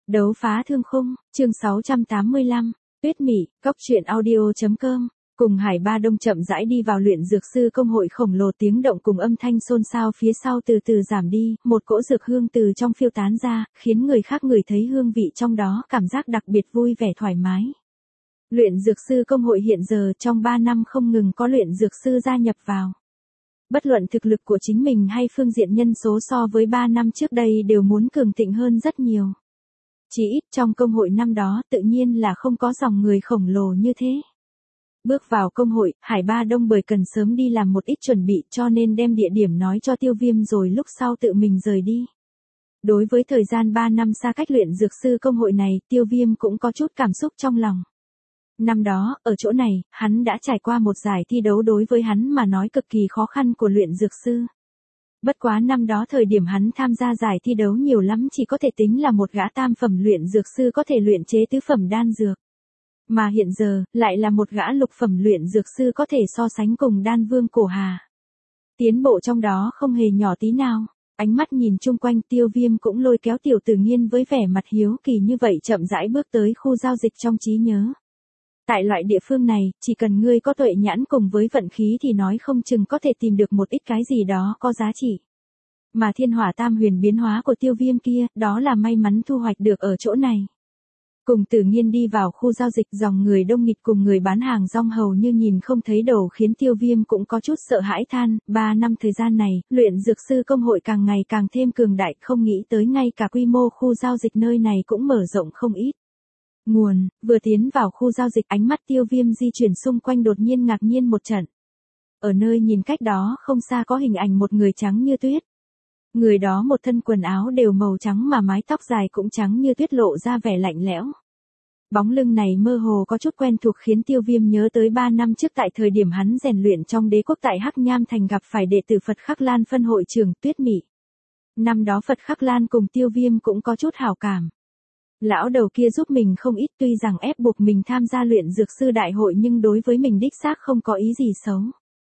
Đấu phá thương khung, chương 685, Tuyết Mị, Cóc truyện audio.com. Cùng Hải Ba Đông chậm rãi đi vào luyện dược sư công hội khổng lồ, tiếng động cùng âm thanh xôn xao phía sau từ từ giảm đi, một cỗ dược hương từ trong phiêu tán ra, khiến người khác ngửi thấy hương vị trong đó, cảm giác đặc biệt vui vẻ thoải mái. Luyện dược sư công hội hiện giờ trong 3 năm không ngừng có luyện dược sư gia nhập vào. Bất luận thực lực của chính mình hay phương diện nhân số so với 3 năm trước đây đều muốn cường thịnh hơn rất nhiều. Chỉ ít trong công hội năm đó tự nhiên là không có dòng người khổng lồ như thế. Bước vào công hội, Hải Ba Đông bởi cần sớm đi làm một ít chuẩn bị cho nên đem địa điểm nói cho Tiêu Viêm rồi lúc sau tự mình rời đi. Đối với thời gian 3 năm xa cách luyện dược sư công hội này, Tiêu Viêm cũng có chút cảm xúc trong lòng. Năm đó, ở chỗ này, hắn đã trải qua một giải thi đấu đối với hắn mà nói cực kỳ khó khăn của luyện dược sư. Bất quá năm đó thời điểm hắn tham gia giải thi đấu nhiều lắm chỉ có thể tính là một gã tam phẩm luyện dược sư có thể luyện chế tứ phẩm đan dược. Mà hiện giờ, lại là một gã lục phẩm luyện dược sư có thể so sánh cùng đan vương cổ hà. Tiến bộ trong đó không hề nhỏ tí nào. Ánh mắt nhìn chung quanh, Tiêu Viêm cũng lôi kéo Tiểu Tử Nghiên với vẻ mặt hiếu kỳ như vậy chậm rãi bước tới khu giao dịch trong trí nhớ. Tại loại địa phương này, chỉ cần ngươi có tuệ nhãn cùng với vận khí thì nói không chừng có thể tìm được một ít cái gì đó có giá trị. Mà thiên hỏa tam huyền biến hóa của Tiêu Viêm kia, đó là may mắn thu hoạch được ở chỗ này. Cùng Tử Nghiên đi vào khu giao dịch, dòng người đông nghịt cùng người bán hàng rong hầu như nhìn không thấy đầu, khiến Tiêu Viêm cũng có chút sợ hãi than. 3 năm thời gian này, luyện dược sư công hội càng ngày càng thêm cường đại, không nghĩ tới ngay cả quy mô khu giao dịch nơi này cũng mở rộng không ít. Nguồn, vừa tiến vào khu giao dịch, ánh mắt Tiêu Viêm di chuyển xung quanh đột nhiên ngạc nhiên một trận. Ở nơi nhìn cách đó không xa có hình ảnh một người trắng như tuyết. Người đó một thân quần áo đều màu trắng mà mái tóc dài cũng trắng như tuyết, lộ ra vẻ lạnh lẽo. Bóng lưng này mơ hồ có chút quen thuộc khiến Tiêu Viêm nhớ tới 3 năm trước tại thời điểm hắn rèn luyện trong đế quốc tại Hắc Nham Thành gặp phải đệ tử Phật Khắc Lan phân hội trưởng Tuyết Mị. Năm đó Phật Khắc Lan cùng Tiêu Viêm cũng có chút hảo cảm. Lão đầu kia giúp mình không ít, tuy rằng ép buộc mình tham gia luyện dược sư đại hội nhưng đối với mình đích xác không có ý gì xấu.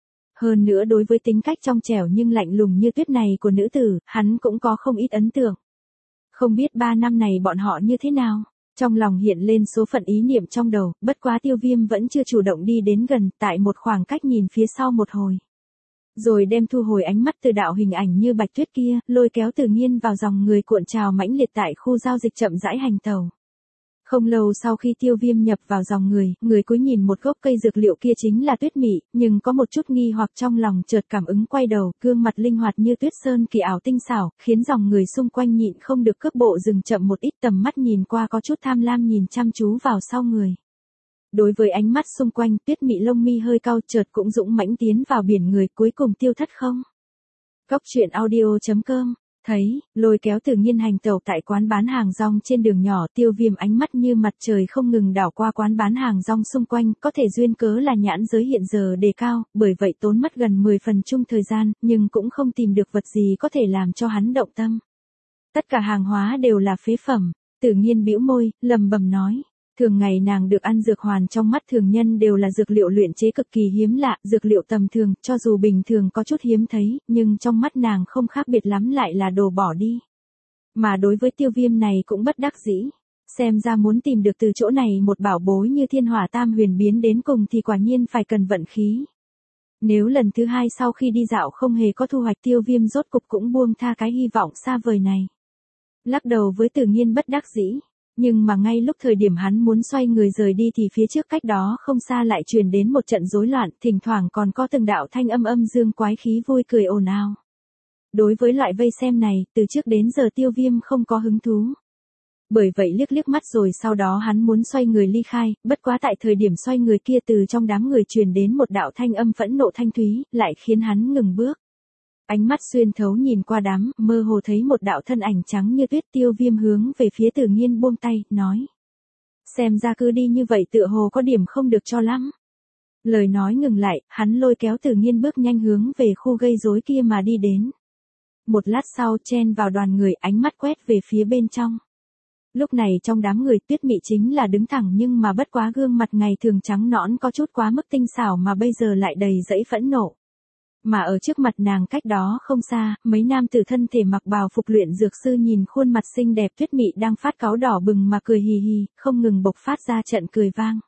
Hơn nữa đối với tính cách trong trẻo nhưng lạnh lùng như tuyết này của nữ tử, hắn cũng có không ít ấn tượng. Không biết 3 năm này bọn họ như thế nào? Trong lòng hiện lên số phận ý niệm trong đầu, bất quá Tiêu Viêm vẫn chưa chủ động đi đến gần, tại một khoảng cách nhìn phía sau một hồi. Rồi đem thu hồi ánh mắt từ đạo hình ảnh như bạch tuyết kia, lôi kéo Tử Nghiên vào dòng người cuộn trào mãnh liệt tại khu giao dịch chậm rãi hành tàu. Không lâu sau khi Tiêu Viêm nhập vào dòng người cuối nhìn một gốc cây dược liệu kia chính là Tuyết Mị, nhưng có một chút nghi hoặc trong lòng, chợt cảm ứng quay đầu, gương mặt linh hoạt như tuyết sơn kỳ ảo tinh xảo, khiến dòng người xung quanh nhịn không được cước bộ dừng chậm một ít, tầm mắt nhìn qua có chút tham lam nhìn chăm chú vào sau người. Đối với ánh mắt xung quanh, Tuyết Mị lông mi hơi cau, chợt cũng dũng mãnh tiến vào biển người, cuối cùng tiêu thất không. Cóc truyện audio.com. Thấy, lôi kéo Tử Nghiên hành tẩu tại quán bán hàng rong trên đường nhỏ, Tiêu Viêm ánh mắt như mặt trời không ngừng đảo qua quán bán hàng rong xung quanh, có thể duyên cớ là nhãn giới hiện giờ đề cao, bởi vậy tốn mất gần 10 phần chung thời gian, nhưng cũng không tìm được vật gì có thể làm cho hắn động tâm. Tất cả hàng hóa đều là phế phẩm. Tử Nghiên bĩu môi, lầm bầm nói. Thường ngày nàng được ăn dược hoàn trong mắt thường nhân đều là dược liệu luyện chế cực kỳ hiếm lạ, dược liệu tầm thường, cho dù bình thường có chút hiếm thấy, nhưng trong mắt nàng không khác biệt lắm lại là đồ bỏ đi. Mà đối với Tiêu Viêm này cũng bất đắc dĩ. Xem ra muốn tìm được từ chỗ này một bảo bối như thiên hỏa tam huyền biến đến cùng thì quả nhiên phải cần vận khí. Nếu lần thứ 2 sau khi đi dạo không hề có thu hoạch, Tiêu Viêm rốt cục cũng buông tha cái hy vọng xa vời này. Lắc đầu với Tử Nghiên bất đắc dĩ. Nhưng mà ngay lúc thời điểm hắn muốn xoay người rời đi thì phía trước cách đó không xa lại truyền đến một trận rối loạn, thỉnh thoảng còn có từng đạo thanh âm dương quái khí vui cười ồn ào. Đối với loại vây xem này, từ trước đến giờ Tiêu Viêm không có hứng thú. Bởi vậy liếc mắt rồi sau đó hắn muốn xoay người ly khai, bất quá tại thời điểm xoay người kia từ trong đám người truyền đến một đạo thanh âm phẫn nộ thanh thúy, lại khiến hắn ngừng bước. Ánh mắt xuyên thấu nhìn qua đám, mơ hồ thấy một đạo thân ảnh trắng như tuyết. Tiêu Viêm hướng về phía Tử Nghiên buông tay, nói. Xem ra cứ đi như vậy tựa hồ có điểm không được cho lắm. Lời nói ngừng lại, hắn lôi kéo Tử Nghiên bước nhanh hướng về khu gây rối kia mà đi đến. Một lát sau chen vào đoàn người, ánh mắt quét về phía bên trong. Lúc này trong đám người Tuyết Mị chính là đứng thẳng nhưng mà bất quá gương mặt ngày thường trắng nõn có chút quá mức tinh xảo mà bây giờ lại đầy dẫy phẫn nộ. Mà ở trước mặt nàng cách đó không xa, mấy nam tử thân thể mặc bào phục luyện dược sư nhìn khuôn mặt xinh đẹp Tuyết Mị đang phát cáu đỏ bừng mà cười hì hì, không ngừng bộc phát ra trận cười vang.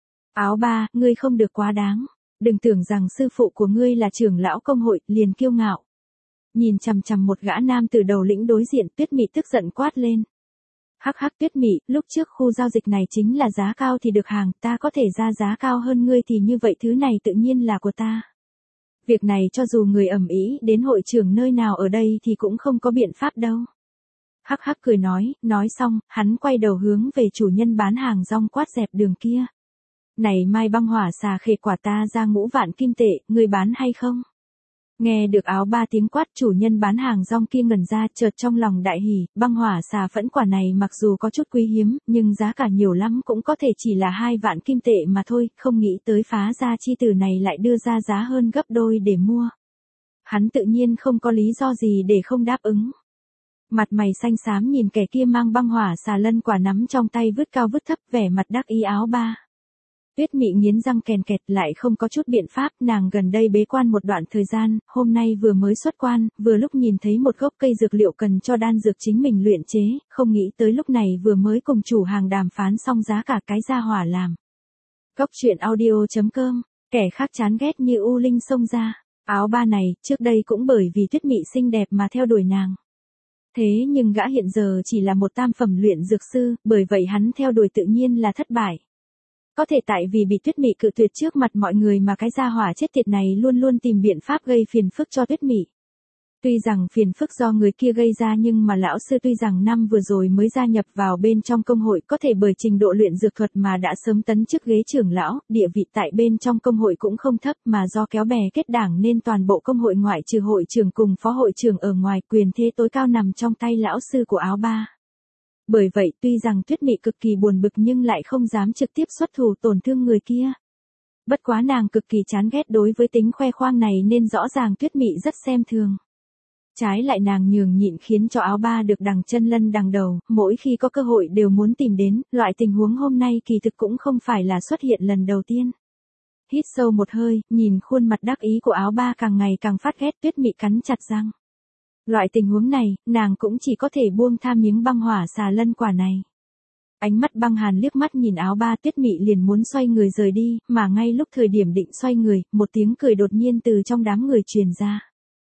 Áo ba, ngươi không được quá đáng. Đừng tưởng rằng sư phụ của ngươi là trưởng lão công hội, liền kiêu ngạo. Nhìn chằm chằm một gã nam từ đầu lĩnh đối diện, Tuyết Mị tức giận quát lên. Hắc hắc Tuyết Mị, lúc trước khu giao dịch này chính là giá cao thì được hàng, ta có thể ra giá cao hơn ngươi thì như vậy thứ này tự nhiên là của ta. Việc này cho dù người ầm ĩ đến hội trường nơi nào ở đây thì cũng không có biện pháp đâu. Hắc hắc cười nói xong, hắn quay đầu hướng về chủ nhân bán hàng rong quát dẹp đường kia. Này mai băng hỏa xà khê quả ta ra ngũ vạn kim tệ, ngươi bán hay không? Nghe được áo ba tiếng quát chủ nhân bán hàng rong kia ngẩn ra chợt trong lòng đại hỉ, băng hỏa xà phẫn quả này mặc dù có chút quý hiếm, nhưng giá cả nhiều lắm cũng có thể chỉ là 2 vạn kim tệ mà thôi, không nghĩ tới phá gia chi tử này lại đưa ra giá hơn gấp đôi để mua. Hắn tự nhiên không có lý do gì để không đáp ứng. Mặt mày xanh xám nhìn kẻ kia mang băng hỏa xà lân quả nắm trong tay vứt cao vứt thấp vẻ mặt đắc ý áo ba. Tuyết Mị nghiến răng kèn kẹt lại không có chút biện pháp, nàng gần đây bế quan một đoạn thời gian, hôm nay vừa mới xuất quan, vừa lúc nhìn thấy một gốc cây dược liệu cần cho đan dược chính mình luyện chế, không nghĩ tới lúc này vừa mới cùng chủ hàng đàm phán xong giá cả cái gia hỏa làm. Cốc truyện audio.com, kẻ khác chán ghét như u linh xông ra, áo ba này, trước đây cũng bởi vì Tuyết Mị xinh đẹp mà theo đuổi nàng. Thế nhưng gã hiện giờ chỉ là một tam phẩm luyện dược sư, bởi vậy hắn theo đuổi tự nhiên là thất bại. Có thể tại vì bị Tuyết Mị cự tuyệt trước mặt mọi người mà cái gia hỏa chết tiệt này luôn luôn tìm biện pháp gây phiền phức cho Tuyết Mị. Tuy rằng phiền phức do người kia gây ra nhưng mà lão sư tuy rằng năm vừa rồi mới gia nhập vào bên trong công hội có thể bởi trình độ luyện dược thuật mà đã sớm tấn chức ghế trưởng lão, địa vị tại bên trong công hội cũng không thấp mà do kéo bè kết đảng nên toàn bộ công hội ngoại trừ hội trưởng cùng phó hội trưởng ở ngoài quyền thế tối cao nằm trong tay lão sư của áo ba. Bởi vậy tuy rằng Tuyết Mị cực kỳ buồn bực nhưng lại không dám trực tiếp xuất thủ tổn thương người kia. Bất quá nàng cực kỳ chán ghét đối với tính khoe khoang này nên rõ ràng Tuyết Mị rất xem thường. Trái lại nàng nhường nhịn khiến cho áo ba được đằng chân lân đằng đầu, mỗi khi có cơ hội đều muốn tìm đến, loại tình huống hôm nay kỳ thực cũng không phải là xuất hiện lần đầu tiên. Hít sâu một hơi, nhìn khuôn mặt đắc ý của áo ba càng ngày càng phát ghét Tuyết Mị cắn chặt răng. Loại tình huống này, nàng cũng chỉ có thể buông tha miếng băng hỏa xà lân quả này. Ánh mắt băng hàn liếc mắt nhìn áo ba Tuyết Mị liền muốn xoay người rời đi, mà ngay lúc thời điểm định xoay người, một tiếng cười đột nhiên từ trong đám người truyền ra.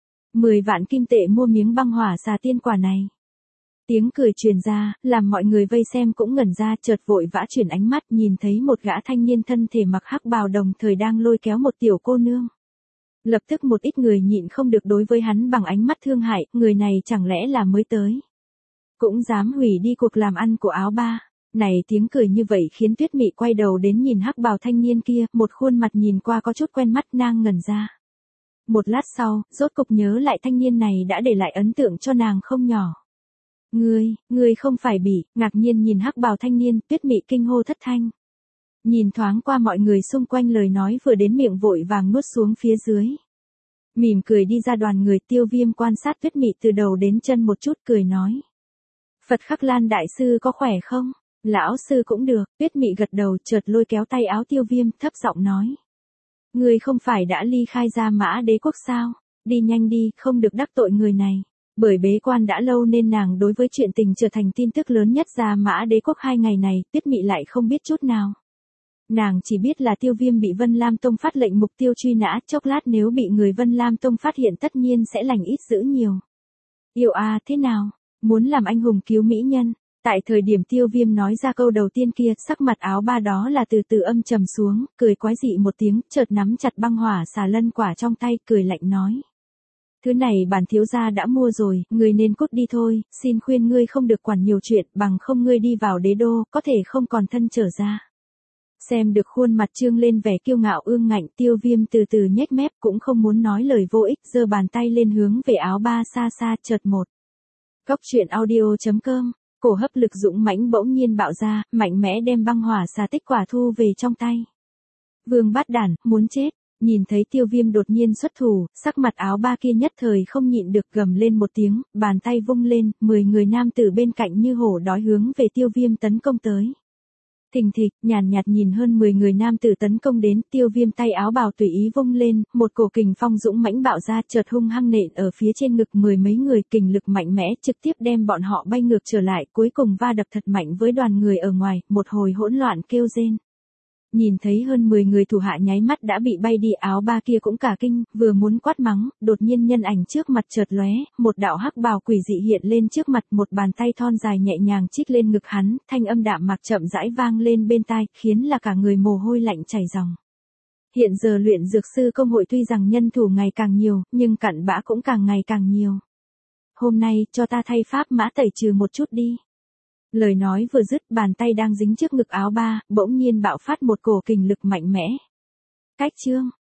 10 vạn kim tệ mua miếng băng hỏa xà tiên quả này. Tiếng cười truyền ra, làm mọi người vây xem cũng ngẩn ra chợt vội vã chuyển ánh mắt nhìn thấy một gã thanh niên thân thể mặc hắc bào đồng thời đang lôi kéo một tiểu cô nương. Lập tức một ít người nhịn không được đối với hắn bằng ánh mắt thương hại, người này chẳng lẽ là mới tới. Cũng dám hủy đi cuộc làm ăn của áo ba. Này tiếng cười như vậy khiến Tuyết Mị quay đầu đến nhìn hắc bào thanh niên kia, một khuôn mặt nhìn qua có chút quen mắt nàng ngẩn ra. Một lát sau, rốt cục nhớ lại thanh niên này đã để lại ấn tượng cho nàng không nhỏ. Ngươi không phải bị, ngạc nhiên nhìn hắc bào thanh niên, Tuyết Mị kinh hô thất thanh. Nhìn thoáng qua mọi người xung quanh lời nói vừa đến miệng vội vàng nuốt xuống phía dưới. Mỉm cười đi ra đoàn người Tiêu Viêm quan sát Tuyết Mị từ đầu đến chân một chút cười nói. Phật Khắc Lan đại sư có khỏe không? Lão sư cũng được, Tuyết Mị gật đầu chợt lôi kéo tay áo Tiêu Viêm thấp giọng nói. Ngươi không phải đã ly khai ra Mã Đế quốc sao? Đi nhanh đi, không được đắc tội người này. Bởi bế quan đã lâu nên nàng đối với chuyện tình trở thành tin tức lớn nhất ra Mã Đế quốc 2 ngày này, Tuyết Mị lại không biết chút nào. Nàng chỉ biết là Tiêu Viêm bị Vân Lam Tông phát lệnh mục tiêu truy nã, chốc lát nếu bị người Vân Lam Tông phát hiện tất nhiên sẽ lành ít dữ nhiều. Yêu a thế nào? Muốn làm anh hùng cứu mỹ nhân? Tại thời điểm Tiêu Viêm nói ra câu đầu tiên kia, sắc mặt áo ba đó là từ từ âm trầm xuống, cười quái dị một tiếng, chợt nắm chặt băng hỏa xà lân quả trong tay, cười lạnh nói. Thứ này bản thiếu gia đã mua rồi, ngươi nên cút đi thôi, xin khuyên ngươi không được quản nhiều chuyện, bằng không ngươi đi vào đế đô, có thể không còn thân trở ra. Xem được khuôn mặt trương lên vẻ kiêu ngạo ương ngạnh, Tiêu Viêm từ từ nhếch mép cũng không muốn nói lời vô ích, giơ bàn tay lên hướng về áo ba xa xa chợt một. Cốc truyện audio.com, cổ hấp lực dũng mãnh bỗng nhiên bạo ra, mạnh mẽ đem băng hỏa xà tích quả thu về trong tay. Vương bát đản, muốn chết, nhìn thấy Tiêu Viêm đột nhiên xuất thủ, sắc mặt áo ba kia nhất thời không nhịn được gầm lên một tiếng, bàn tay vung lên, 10 người nam tử bên cạnh như hổ đói hướng về Tiêu Viêm tấn công tới. Thình thịch, nhàn nhạt nhìn hơn 10 người nam tử tấn công đến, Tiêu Viêm tay áo bào tùy ý vung lên, một cổ kình phong dũng mãnh bạo ra, chợt hung hăng nện ở phía trên ngực mười mấy người, kình lực mạnh mẽ trực tiếp đem bọn họ bay ngược trở lại, cuối cùng va đập thật mạnh với đoàn người ở ngoài, một hồi hỗn loạn kêu rên. Nhìn thấy hơn 10 người thủ hạ nháy mắt đã bị bay đi, áo ba kia cũng cả kinh, vừa muốn quát mắng, đột nhiên nhân ảnh trước mặt chợt lóe, một đạo hắc bào quỷ dị hiện lên trước mặt, một bàn tay thon dài nhẹ nhàng chích lên ngực hắn, thanh âm đạm mạc chậm rãi vang lên bên tai, khiến là cả người mồ hôi lạnh chảy ròng. Hiện giờ luyện dược sư công hội tuy rằng nhân thủ ngày càng nhiều, nhưng cặn bã cũng càng ngày càng nhiều. Hôm nay, cho ta thay pháp mã tẩy trừ một chút đi. Lời nói vừa dứt, bàn tay đang dính trước ngực áo ba, bỗng nhiên bạo phát một cổ kình lực mạnh mẽ. Cách chương.